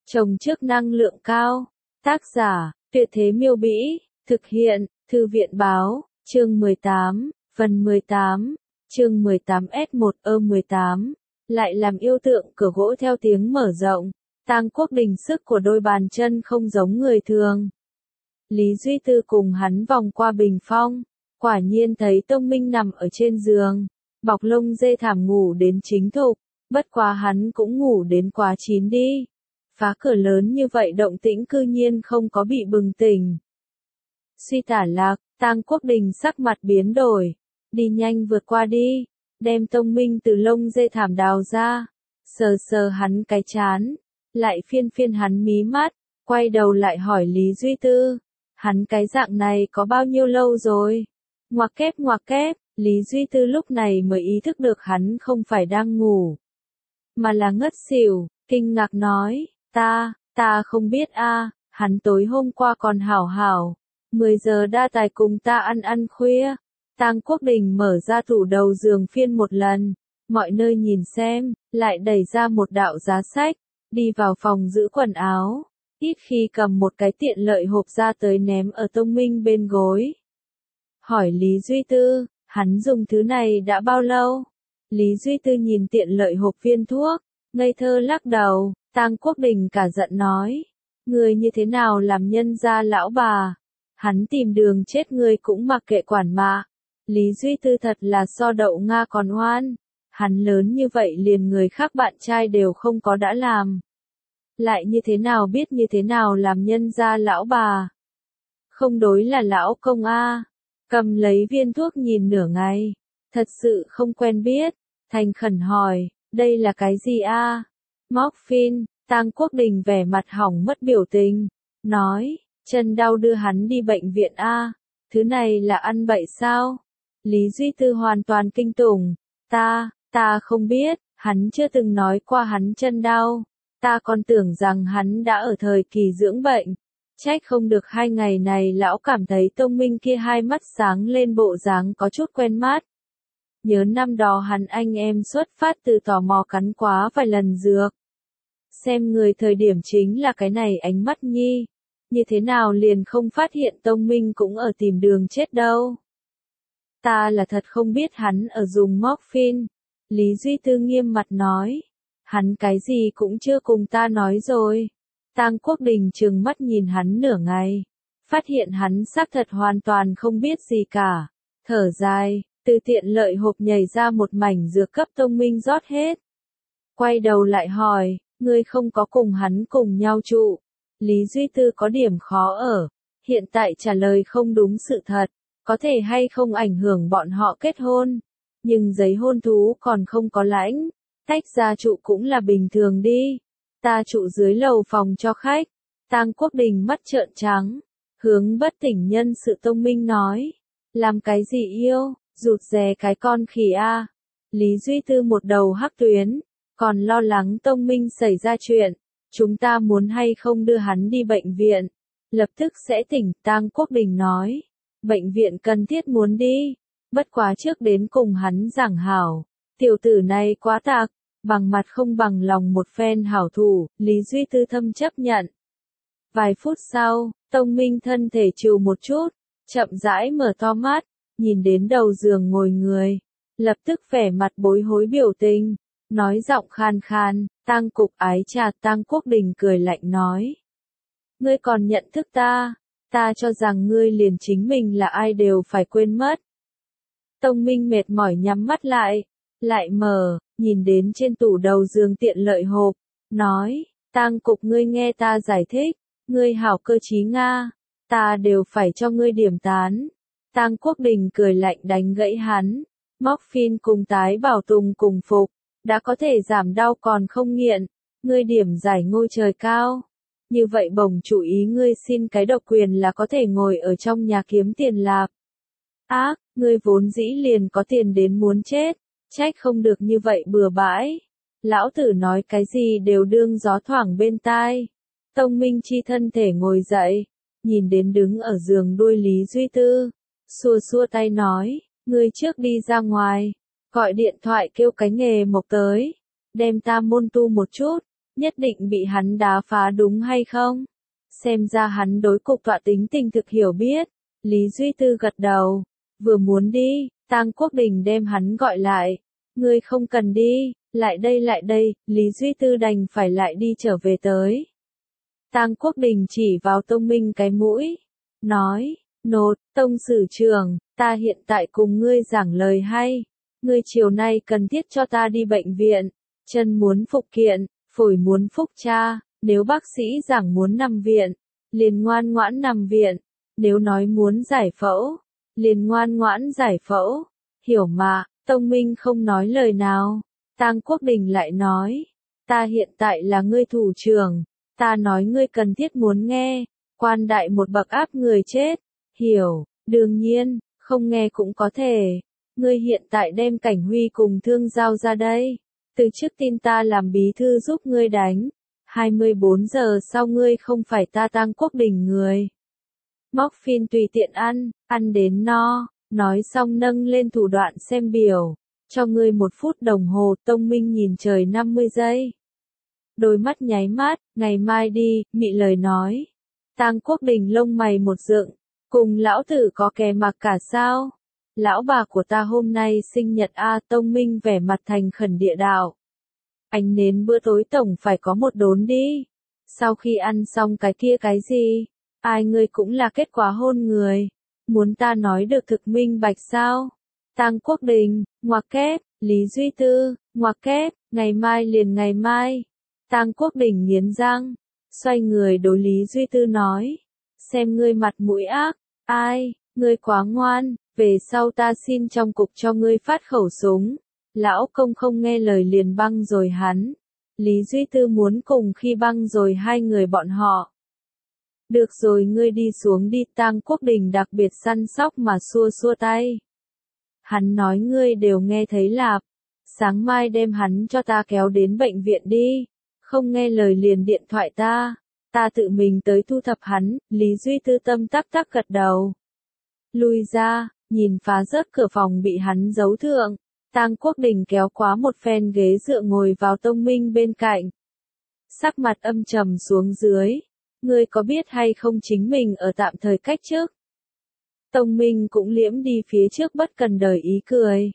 Trồng trước năng lượng cao. Tác giả, Tuyệt Thế Miêu Bĩ. Thực hiện, Thư viện Báo. Chương 18, phần 18. Chương 18S1E18. Lại làm yêu tượng cửa gỗ theo tiếng mở rộng. Tang Quốc Đình sức của đôi bàn chân không giống người thường. Lý Duy Tư cùng hắn vòng qua bình phong. Quả nhiên thấy Tông Minh nằm ở trên giường. Bọc lông dê thảm ngủ đến chính thục. Bất quá hắn cũng ngủ đến quá chín đi. Phá cửa lớn như vậy động tĩnh cư nhiên không có bị bừng tỉnh. Suy tả lạc, Tang Quốc Đình sắc mặt biến đổi. Đi nhanh vượt qua đi. Đem Tông Minh từ lông dê thảm đào ra. Sờ sờ hắn cái chán. Lại phiên phiên hắn mí mắt. Quay đầu lại hỏi Lý Duy Tư. Hắn cái dạng này có bao nhiêu lâu rồi? Ngoặc kép, Lý Duy Tư lúc này mới ý thức được hắn không phải đang ngủ. Mà là ngất xỉu, kinh ngạc nói, ta không biết a, hắn tối hôm qua còn hảo, 10 giờ đa tài cùng ta ăn khuya. Tang Quốc Đình mở ra tủ đầu giường phiên một lần, mọi nơi nhìn xem, lại đẩy ra một đạo giá sách, đi vào phòng giữ quần áo, ít khi cầm một cái tiện lợi hộp ra tới ném ở Tông Minh bên gối. Hỏi Lý Duy Tư, hắn dùng thứ này đã bao lâu? Lý Duy Tư nhìn tiện lợi hộp viên thuốc, ngây thơ lắc đầu. Tang Quốc Đình cả giận nói, người như thế nào làm nhân gia lão bà? Hắn tìm đường chết người cũng mặc kệ quản mà. Lý Duy Tư thật là so đậu Nga còn oan. Hắn lớn như vậy liền người khác bạn trai đều không có đã làm. Lại như thế nào biết như thế nào làm nhân gia lão bà? Không đối là lão công a. Cầm lấy viên thuốc nhìn nửa ngày, thật sự không quen biết, thành khẩn hỏi, đây là cái gì a? Morphine. Tang Quốc Đình vẻ mặt hỏng mất biểu tình, nói, chân đau đưa hắn đi bệnh viện a. Thứ này là ăn bậy sao? Lý Duy Tư hoàn toàn kinh tủng, ta không biết, hắn chưa từng nói qua hắn chân đau, ta còn tưởng rằng hắn đã ở thời kỳ dưỡng bệnh. Trách không được 2 ngày này lão cảm thấy Tông Minh kia hai mắt sáng lên bộ dáng có chút quen mắt. Nhớ năm đó hắn anh em xuất phát từ tò mò cắn quá vài lần dược. Xem người thời điểm chính là cái này ánh mắt nhi. Như thế nào liền không phát hiện Tông Minh cũng ở tìm đường chết đâu. Ta là thật không biết hắn ở dùng morphine. Lý Duy Tư nghiêm mặt nói. Hắn cái gì cũng chưa cùng ta nói rồi. Tang Quốc Đình trừng mắt nhìn hắn nửa ngày. Phát hiện hắn xác thật hoàn toàn không biết gì cả. Thở dài, từ tiện lợi hộp nhảy ra một mảnh dược cấp Tông Minh rót hết. Quay đầu lại hỏi, ngươi không có cùng hắn cùng nhau trụ. Lý Duy Tư có điểm khó ở. Hiện tại trả lời không đúng sự thật. Có thể hay không ảnh hưởng bọn họ kết hôn. Nhưng giấy hôn thú còn không có lãnh. Tách ra trụ cũng là bình thường đi. Ta trụ dưới lầu phòng cho khách. Tang Quốc Đình mắt trợn trắng. Hướng bất tỉnh nhân sự Tông Minh nói. Làm cái gì yêu, rụt rè cái con khỉ a. Lý Duy Tư một đầu hắc tuyến. Còn lo lắng Tông Minh xảy ra chuyện. Chúng ta muốn hay không đưa hắn đi bệnh viện. Lập tức sẽ tỉnh, Tang Quốc Đình nói. Bệnh viện cần thiết muốn đi. Bất quá trước đến cùng hắn giảng hảo. Tiểu tử này quá tạc. Bằng mặt không bằng lòng một phen hảo thủ, Lý Duy Tư thâm chấp nhận. Vài phút sau, Tông Minh thân thể chịu một chút, chậm rãi mở to mắt, nhìn đến đầu giường ngồi người. Lập tức vẻ mặt bối hối biểu tình, nói giọng khan khan, Tang cục ái trà. Tang Quốc Đình cười lạnh nói. Ngươi còn nhận thức ta cho rằng ngươi liền chính mình là ai đều phải quên mất. Tông Minh mệt mỏi nhắm mắt lại mở, nhìn đến trên tủ đầu giường tiện lợi hộp, nói, Tang cục ngươi nghe ta giải thích, ngươi hảo cơ trí Nga, ta đều phải cho ngươi điểm tán. Tang Quốc Đình cười lạnh đánh gãy hắn, morphine cùng tái bảo tùng cùng phục, đã có thể giảm đau còn không nghiện, ngươi điểm giải ngôi trời cao. Như vậy bổng chủ ý ngươi xin cái độc quyền là có thể ngồi ở trong nhà kiếm tiền lạp. Ác, ngươi vốn dĩ liền có tiền đến muốn chết. Trách không được như vậy bừa bãi. Lão tử nói cái gì đều đương gió thoảng bên tai. Tông Minh chi thân thể ngồi dậy, nhìn đến đứng ở giường đuôi Lý Duy Tư, xua xua tay nói, ngươi trước đi ra ngoài, gọi điện thoại kêu cái nghề mộc tới, đem ta môn tu một chút, nhất định bị hắn đá phá đúng hay không? Xem ra hắn đối cục tọa tính tình thực hiểu biết. Lý Duy Tư gật đầu, vừa muốn đi, Tang Quốc Đình đem hắn gọi lại. Ngươi không cần đi, lại đây, Lý Duy Tư đành phải lại đi trở về tới. Tang Quốc Đình chỉ vào Tông Minh cái mũi, nói, nột, Tông Sử Trưởng, ta hiện tại cùng ngươi giảng lời hay. Ngươi chiều nay cần thiết cho ta đi bệnh viện, chân muốn phục kiện, phổi muốn phúc tra, nếu bác sĩ giảng muốn nằm viện, liền ngoan ngoãn nằm viện, nếu nói muốn giải phẫu, liền ngoan ngoãn giải phẫu, hiểu mà. Tông Minh không nói lời nào, Tang Quốc Đình lại nói, ta hiện tại là ngươi thủ trưởng, ta nói ngươi cần thiết muốn nghe, quan đại một bậc áp người chết, hiểu, đương nhiên, không nghe cũng có thể, ngươi hiện tại đem Cảnh Huy cùng Thương Giao ra đây, từ trước tin ta làm bí thư giúp ngươi đánh, 24 giờ sau ngươi không phải ta Tang Quốc Đình người. Móc phin tùy tiện ăn đến no. Nói xong nâng lên thủ đoạn xem biểu, cho ngươi 1 phút đồng hồ. Tông Minh nhìn trời 50 giây. Đôi mắt nháy mắt, ngày mai đi, mị lời nói. Tang Quốc Đình lông mày một dựng, cùng lão tử có kè mặc cả sao? Lão bà của ta hôm nay sinh nhật a. Tông Minh vẻ mặt thành khẩn địa đạo. Anh nến bữa tối tổng phải có một đốn đi. Sau khi ăn xong cái kia cái gì? Ai ngươi cũng là kết quả hôn người. Muốn ta nói được thực minh bạch sao? Tang Quốc Đình, ngoặc kép, Lý Duy Tư, ngoặc kép, ngày mai liền ngày mai. Tang Quốc Đình nghiến răng, xoay người đối Lý Duy Tư nói, xem ngươi mặt mũi ác, ai, ngươi quá ngoan, về sau ta xin trong cục cho ngươi phát khẩu súng. Lão công không nghe lời liền băng rồi hắn. Lý Duy Tư muốn cùng khi băng rồi hai người bọn họ. Được rồi ngươi đi xuống đi. Tang Quốc Đình đặc biệt săn sóc mà xua xua tay. Hắn nói ngươi đều nghe thấy lạp. Sáng mai đem hắn cho ta kéo đến bệnh viện đi. Không nghe lời liền điện thoại ta. Ta tự mình tới thu thập hắn. Lý Duy Tư tâm tắc tắc gật đầu. Lui ra, nhìn phá rớt cửa phòng bị hắn giấu thượng. Tang Quốc Đình kéo quá một phen ghế dựa ngồi vào Tông Minh bên cạnh. Sắc mặt âm trầm xuống dưới. Ngươi có biết hay không chính mình ở tạm thời cách trước? Tông Minh cũng liễm đi phía trước bất cần đời ý cười.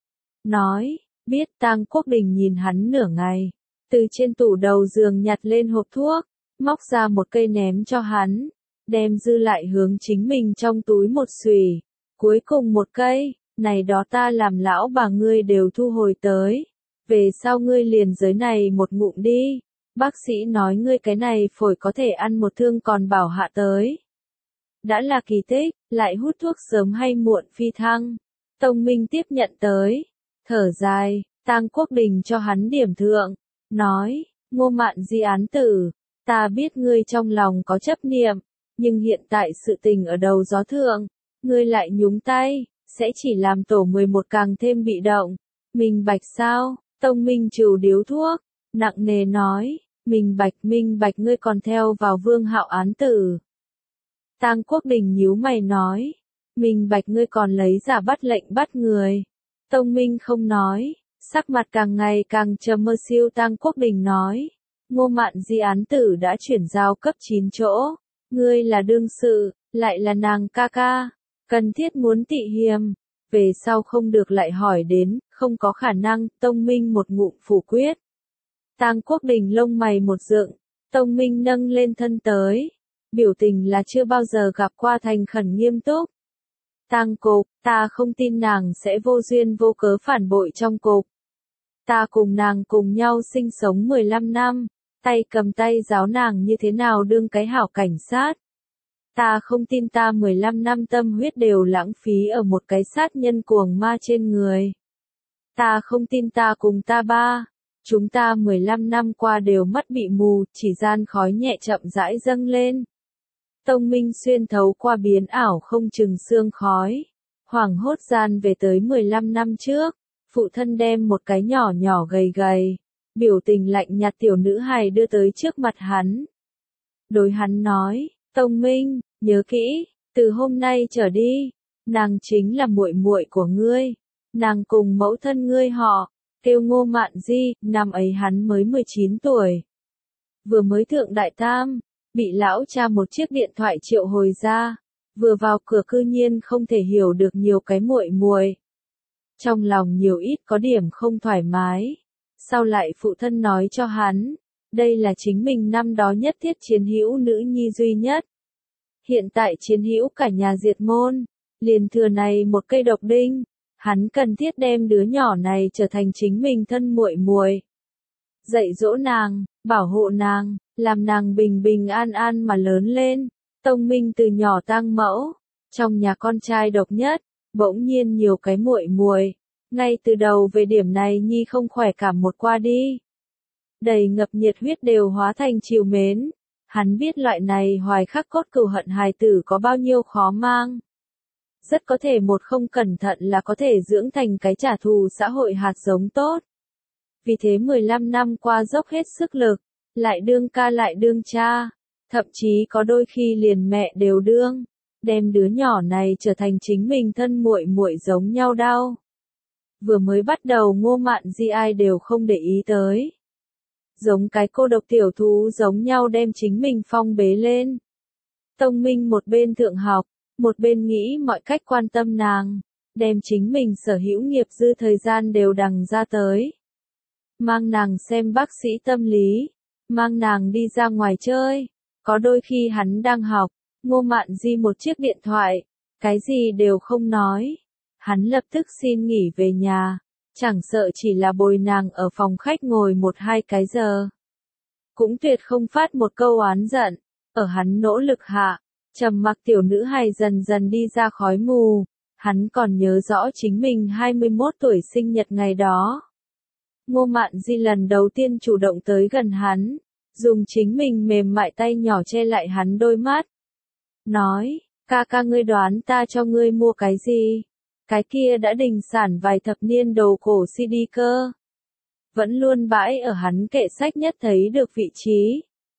Nói, biết. Tang Quốc Đình nhìn hắn nửa ngày. Từ trên tủ đầu giường nhặt lên hộp thuốc, móc ra một cây ném cho hắn. Đem dư lại hướng chính mình trong túi một xùy. Cuối cùng một cây, này đó ta làm lão bà ngươi đều thu hồi tới. Về sau ngươi liền giới này một ngụm đi. Bác sĩ nói ngươi cái này phổi có thể ăn một thương còn bảo hạ tới. Đã là kỳ tích, lại hút thuốc sớm hay muộn phi thăng. Tông Minh tiếp nhận tới. Thở dài, Tang Quốc Đình cho hắn điểm thượng. Nói, Ngô Mạn Di án tử. Ta biết ngươi trong lòng có chấp niệm. Nhưng hiện tại sự tình ở đầu gió thượng. Ngươi lại nhúng tay, sẽ chỉ làm tổ 11 càng thêm bị động. Minh bạch sao? Tông Minh trừ điếu thuốc. Nặng nề nói. Minh bạch ngươi còn theo vào Vương Hạo án tử. Tang Quốc Đình nhíu mày nói. Minh bạch ngươi còn lấy giả bắt lệnh bắt người. Tông Minh không nói. Sắc mặt càng ngày càng trầm mơ siêu. Tang Quốc Đình nói. Ngô Mạn Di án tử đã chuyển giao cấp 9 chỗ. Ngươi là đương sự, lại là nàng ca ca. Cần thiết muốn tị hiềm. Về sau không được lại hỏi đến, không có khả năng. Tông Minh một ngụm phủ quyết. Tang Quốc Đình lông mày một dựng. Tông Minh nâng lên thân tới. Biểu tình là chưa bao giờ gặp qua thành khẩn nghiêm túc. Tang cục, ta không tin nàng sẽ vô duyên vô cớ phản bội trong cục. Ta cùng nàng cùng nhau sinh sống 15 năm. Tay cầm tay giáo nàng như thế nào đương cái hảo cảnh sát. Ta không tin ta 15 năm tâm huyết đều lãng phí ở một cái sát nhân cuồng ma trên người. Ta không tin ta cùng ta ba. Chúng ta 15 năm qua đều mắt bị mù, chỉ gian khói nhẹ chậm rãi dâng lên. Tông Minh xuyên thấu qua biến ảo không chừng sương khói. Hoảng hốt gian về tới 15 năm trước. Phụ thân đem một cái nhỏ nhỏ gầy gầy. Biểu tình lạnh nhạt tiểu nữ hài đưa tới trước mặt hắn. Đối hắn nói, Tông Minh, nhớ kỹ, từ hôm nay trở đi, nàng chính là muội muội của ngươi. Nàng cùng mẫu thân ngươi họ, kêu Ngô Mạn Di, năm ấy hắn mới 19 tuổi. vừa mới thượng đại tam, bị lão cha một chiếc điện thoại triệu hồi ra, vừa vào cửa cư nhiên không thể hiểu được nhiều cái muội muội. Trong lòng nhiều ít có điểm không thoải mái. Sau lại phụ thân nói cho hắn, đây là chính mình năm đó nhất thiết chiến hữu nữ nhi duy nhất. Hiện tại chiến hữu cả nhà diệt môn, liền thừa này một cây độc đinh, hắn cần thiết đem đứa nhỏ này trở thành chính mình thân muội muội. Dạy dỗ nàng, bảo hộ nàng, làm nàng bình bình an an mà lớn lên. Tông Minh từ nhỏ tang mẫu, trong nhà con trai độc nhất, bỗng nhiên nhiều cái muội muội. Ngay từ đầu về điểm này Nhi không khỏe cảm một qua đi. Đầy ngập nhiệt huyết đều hóa thành trìu mến. Hắn biết loại này hoài khắc cốt cừu hận hài tử có bao nhiêu khó mang. Rất có thể một không cẩn thận là có thể dưỡng thành cái trả thù xã hội hạt giống tốt. Vì thế 15 năm qua dốc hết sức lực, lại đương ca lại đương cha, thậm chí có đôi khi liền mẹ đều đương, đem đứa nhỏ này trở thành chính mình thân muội muội giống nhau đau. Vừa mới bắt đầu Ngô Mạn Di ai đều không để ý tới. Giống cái cô độc tiểu thú giống nhau đem chính mình phong bế lên. Tông Minh một bên thượng học, một bên nghĩ mọi cách quan tâm nàng, đem chính mình sở hữu nghiệp dư thời gian đều đằng ra tới. Mang nàng xem bác sĩ tâm lý, mang nàng đi ra ngoài chơi. Có đôi khi hắn đang học, Ngô Mạn Di một chiếc điện thoại, cái gì đều không nói. Hắn lập tức xin nghỉ về nhà, chẳng sợ chỉ là bồi nàng ở phòng khách ngồi 1-2 cái giờ. Cũng tuyệt không phát một câu oán giận, ở hắn nỗ lực hạ, trầm mặc tiểu nữ hài dần dần đi ra khói mù. Hắn còn nhớ rõ chính mình 21 tuổi sinh nhật ngày đó. Ngô Mạn Di lần đầu tiên chủ động tới gần hắn, dùng chính mình mềm mại tay nhỏ che lại hắn đôi mắt. Nói, ca ca ngươi đoán ta cho ngươi mua cái gì? Cái kia đã đình sản vài thập niên đầu cổ CD cơ. Vẫn luôn bãi ở hắn kệ sách nhất thấy được vị trí.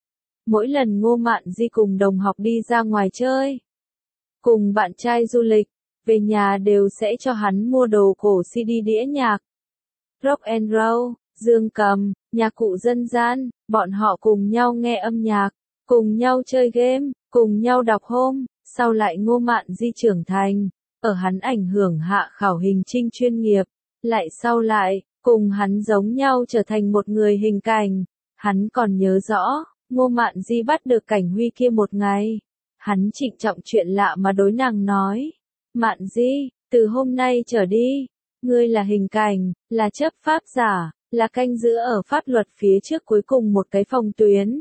Mỗi lần Ngô Mạn Di cùng đồng học đi ra ngoài chơi, cùng bạn trai du lịch, về nhà đều sẽ cho hắn mua đồ cổ CD đĩa nhạc. Rock and roll, dương cầm, nhạc cụ dân gian, bọn họ cùng nhau nghe âm nhạc, cùng nhau chơi game, cùng nhau đọc hôm. Sau lại Ngô Mạn Di trưởng thành, ở hắn ảnh hưởng hạ khảo hình trinh chuyên nghiệp, lại sau lại, cùng hắn giống nhau trở thành một người hình cảnh. Hắn còn nhớ rõ, Ngô Mạn Di bắt được Cảnh Huy kia một ngày. Hắn trịnh trọng chuyện lạ mà đối nàng nói, Mạn Di, từ hôm nay trở đi, ngươi là hình cảnh, là chấp pháp giả, là canh giữ ở pháp luật phía trước cuối cùng một cái phòng tuyến.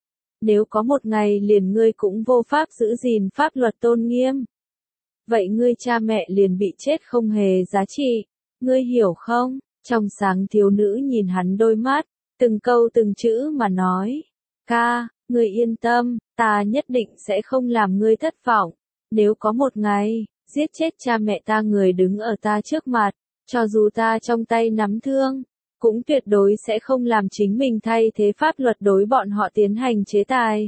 Nếu có một ngày liền ngươi cũng vô pháp giữ gìn pháp luật tôn nghiêm, vậy ngươi cha mẹ liền bị chết không hề giá trị, ngươi hiểu không? Trong sáng thiếu nữ nhìn hắn đôi mắt, từng câu từng chữ mà nói, ca, ngươi yên tâm, ta nhất định sẽ không làm ngươi thất vọng. Nếu có một ngày, giết chết cha mẹ ta người đứng ở ta trước mặt, cho dù ta trong tay nắm thương, cũng tuyệt đối sẽ không làm chính mình thay thế pháp luật đối bọn họ tiến hành chế tài.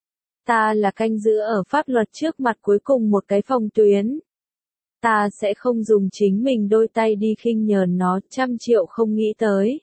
Ta là canh giữ ở pháp luật trước mặt cuối cùng một cái phòng tuyến. Ta sẽ không dùng chính mình đôi tay đi khinh nhờn nó, 100 triệu không nghĩ tới.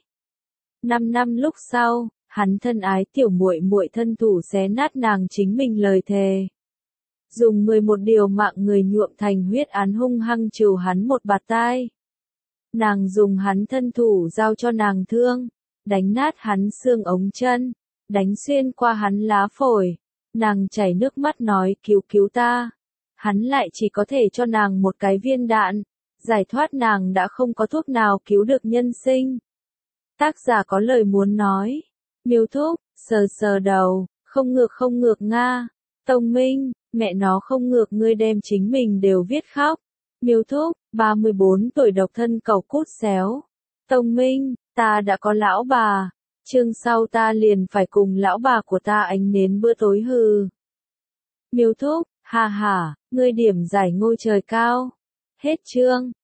5 năm lúc sau, hắn thân ái tiểu muội muội thân thủ xé nát nàng chính mình lời thề. Dùng 11 điều mạng người nhuộm thành huyết án hung hăng trừ hắn một bạt tai. Nàng dùng hắn thân thủ giao cho nàng thương, đánh nát hắn xương ống chân, đánh xuyên qua hắn lá phổi. Nàng chảy nước mắt nói cứu cứu ta. Hắn lại chỉ có thể cho nàng một cái viên đạn, giải thoát nàng đã không có thuốc nào cứu được nhân sinh. Tác giả có lời muốn nói. Miêu Thúc, sờ sờ đầu, không ngược Nga. Tông Minh, mẹ nó không ngược ngươi đem chính mình đều viết khóc. Miêu Thúc, 34 tuổi độc thân cầu cút xéo. Tông Minh, ta đã có lão bà. Chương sau ta liền phải cùng lão bà của ta ánh nến bữa tối hừ. Miêu Thúc, ha ha, ngươi điểm giải ngôi trời cao. Hết chương.